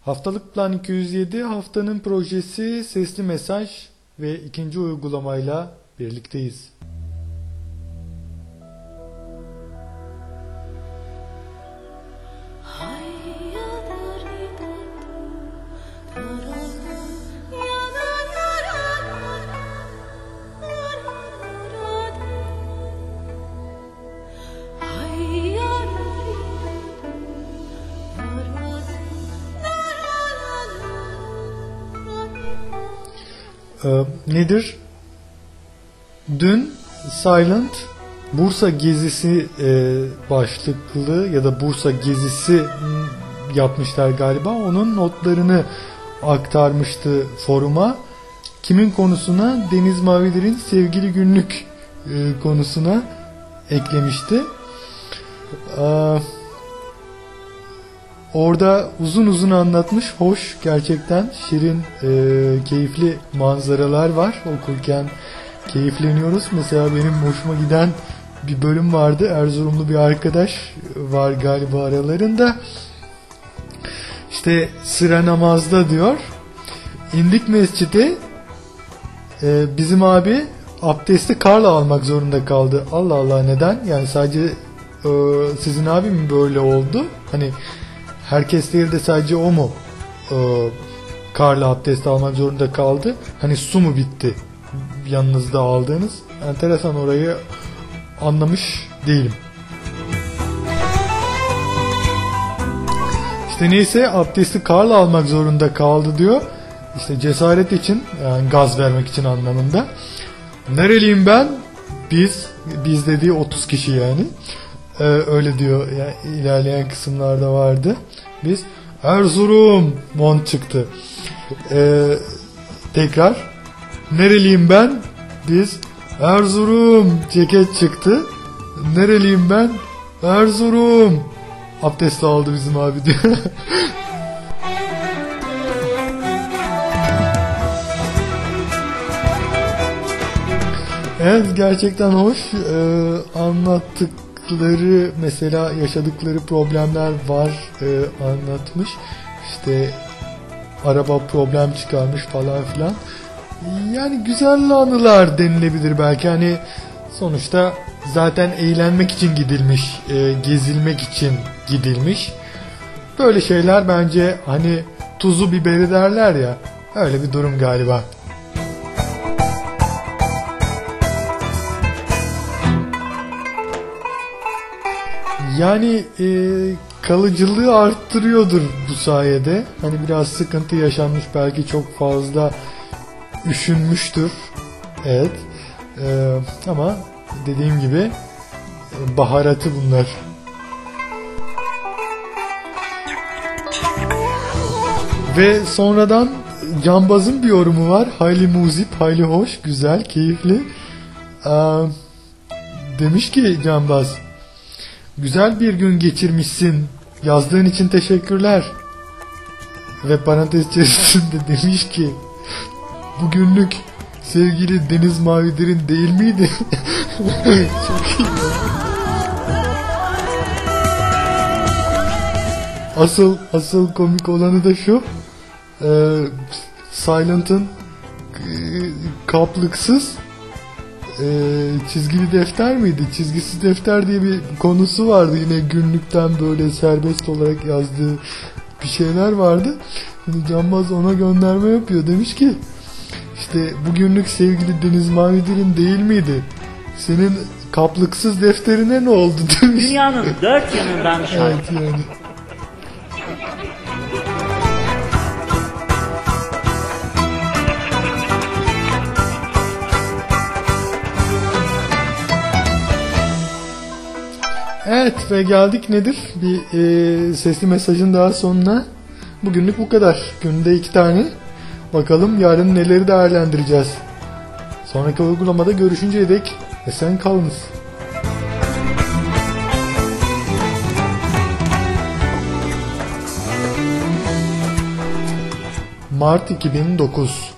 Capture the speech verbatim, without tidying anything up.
Haftalık Plan iki yüz yedi haftanın projesi sesli mesaj ve ikinci uygulamayla birlikteyiz. Ee, nedir? Dün Silent Bursa gezisi e, başlıklı ya da Bursa gezisi yapmışlar galiba. Onun notlarını aktarmıştı foruma. Kimin konusuna? Deniz Maviler'in Sevgili Günlük e, konusuna eklemişti. Ee, Orada uzun uzun anlatmış. Hoş, gerçekten şirin, e, keyifli manzaralar var. Okurken keyifleniyoruz. Mesela benim hoşuma giden bir bölüm vardı. Erzurumlu bir arkadaş var galiba aralarında. İşte sıra namazda diyor. İndik mescide. E, bizim abi abdesti karla almak zorunda kaldı. Allah Allah, neden? Yani sadece e, sizin abi mi böyle oldu? Hani herkes değil de sadece o mu ee, karla abdest almak zorunda kaldı? Hani su mu bitti yanınızda aldığınız? Enteresan, orayı anlamış değilim. İşte neyse, abdesti karla almak zorunda kaldı diyor. İşte cesaret için, yani gaz vermek için anlamında. Nereliyim ben? Biz, biz dediği otuz kişi yani. Ee, öyle diyor. Yani ilerleyen kısımlarda vardı. Biz Erzurum mont çıktı. Ee, tekrar nereliyim ben? Biz Erzurum ceket çıktı. Nereliyim ben? Erzurum. Abdest aldı bizim abi diyor. Evet, gerçekten hoş. Ee, anlattık. Mesela yaşadıkları problemler var, e, anlatmış. İşte araba problem çıkarmış falan filan. Yani güzel anılar denilebilir belki. Hani sonuçta zaten eğlenmek için gidilmiş, e, gezilmek için gidilmiş. Böyle şeyler bence hani tuzu biberi derler ya, öyle bir durum galiba. Yani e, kalıcılığı arttırıyordur bu sayede. Hani biraz sıkıntı yaşanmış, belki çok fazla üşünmüştür. Evet. E, ama dediğim gibi e, baharatı bunlar. Ve sonradan Cambaz'ın bir yorumu var. Hayli muzip, hayli hoş, güzel, keyifli. E, demiş ki Cambaz, güzel bir gün geçirmişsin. Yazdığın için teşekkürler. Ve parantez içerisinde demiş ki, bugünlük sevgili Deniz Maviler'in değil miydi? Çok iyi. Asıl asıl komik olanı da şu. E, Silent'ın e, kaplıksız Ee, çizgili defter miydi? Çizgisiz defter diye bir konusu vardı. Yine günlükten böyle serbest olarak yazdığı bir şeyler vardı. Şimdi Canbaz ona gönderme yapıyor. Demiş ki, işte bugünlük sevgili Deniz Maviler'in değil miydi? Senin kaplıksız defterine ne oldu demiş. Dünyanın dört yanından şarkı. Evet yani. Evet ve geldik nedir? Bir e, sesli mesajın daha sonuna. Bugünlük bu kadar. Günde iki tane. Bakalım yarın neleri değerlendireceğiz. Sonraki uygulamada görüşünceye dek esen kalınız. Mart iki bin dokuz